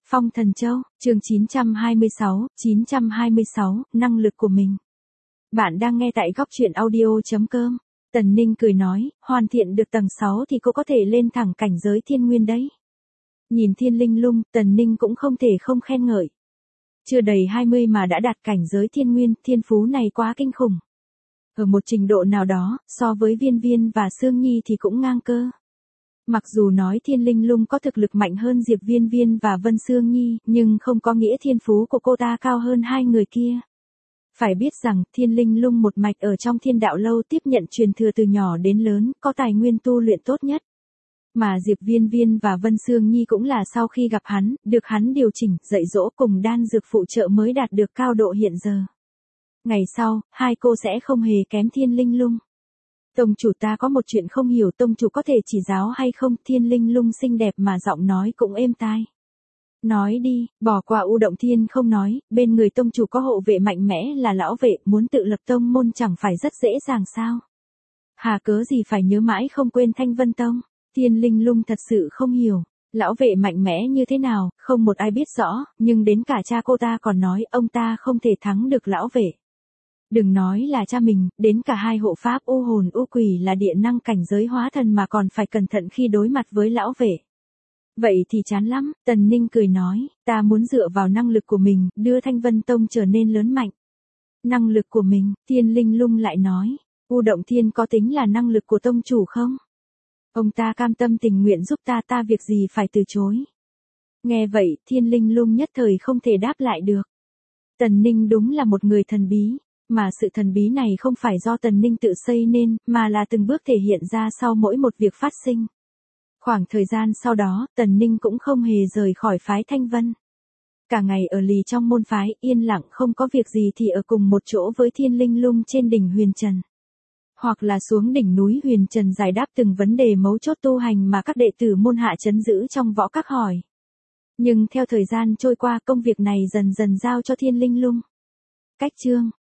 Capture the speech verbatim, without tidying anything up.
Phong Thần Châu, chương chín trăm hai mươi sáu, chín trăm hai mươi sáu, năng lực của mình. Bạn đang nghe tại góc truyện audio chấm com. Tần Ninh cười nói, hoàn thiện được tầng sáu thì cô có thể lên thẳng cảnh giới thiên nguyên đấy. Nhìn thiên linh lung, Tần Ninh cũng không thể không khen ngợi. Chưa đầy hai mươi mà đã đạt cảnh giới thiên nguyên, thiên phú này quá kinh khủng. Ở một trình độ nào đó, so với Viên Viên và Sương Nhi thì cũng ngang cơ. Mặc dù nói thiên linh lung có thực lực mạnh hơn Diệp Viên Viên và Vân Sương Nhi, nhưng không có nghĩa thiên phú của cô ta cao hơn hai người kia. Phải biết rằng, thiên linh lung một mạch ở trong thiên đạo lâu tiếp nhận truyền thừa từ nhỏ đến lớn, có tài nguyên tu luyện tốt nhất. Mà Diệp Viên Viên và Vân Sương Nhi cũng là sau khi gặp hắn, được hắn điều chỉnh, dạy dỗ cùng đan dược phụ trợ mới đạt được cao độ hiện giờ. Ngày sau, hai cô sẽ không hề kém thiên linh lung. Tông chủ ta có một chuyện không hiểu, tông chủ có thể chỉ giáo hay không? Thiên linh lung xinh đẹp mà giọng nói cũng êm tai. Nói đi, bỏ qua U Động Thiên không nói, bên người tông chủ có hộ vệ mạnh mẽ là lão vệ, muốn tự lập tông môn chẳng phải rất dễ dàng sao? Hà cớ gì phải nhớ mãi không quên Thanh Vân Tông? Thiên linh lung thật sự không hiểu, lão vệ mạnh mẽ như thế nào, không một ai biết rõ, nhưng đến cả cha cô ta còn nói ông ta không thể thắng được lão vệ. Đừng nói là cha mình, đến cả hai hộ pháp u hồn u quỷ là địa năng cảnh giới hóa thần mà còn phải cẩn thận khi đối mặt với lão vệ. Vậy thì chán lắm, Tần Ninh cười nói, ta muốn dựa vào năng lực của mình, đưa Thanh Vân Tông trở nên lớn mạnh. Năng lực của mình, Thiên linh lung lại nói, U Động Thiên có tính là năng lực của tông chủ không? Ông ta cam tâm tình nguyện giúp ta, ta việc gì phải từ chối. Nghe vậy, Thiên linh lung nhất thời không thể đáp lại được. Tần Ninh đúng là một người thần bí. Mà sự thần bí này không phải do Tần Ninh tự xây nên, mà là từng bước thể hiện ra sau mỗi một việc phát sinh. Khoảng thời gian sau đó, Tần Ninh cũng không hề rời khỏi phái Thanh Vân. Cả ngày ở lì trong môn phái, yên lặng không có việc gì thì ở cùng một chỗ với thiên linh lung trên đỉnh Huyền Trần. Hoặc là xuống đỉnh núi Huyền Trần giải đáp từng vấn đề mấu chốt tu hành mà các đệ tử môn hạ trấn giữ trong võ các hỏi. Nhưng theo thời gian trôi qua, công việc này dần dần giao cho thiên linh lung. Cách chương,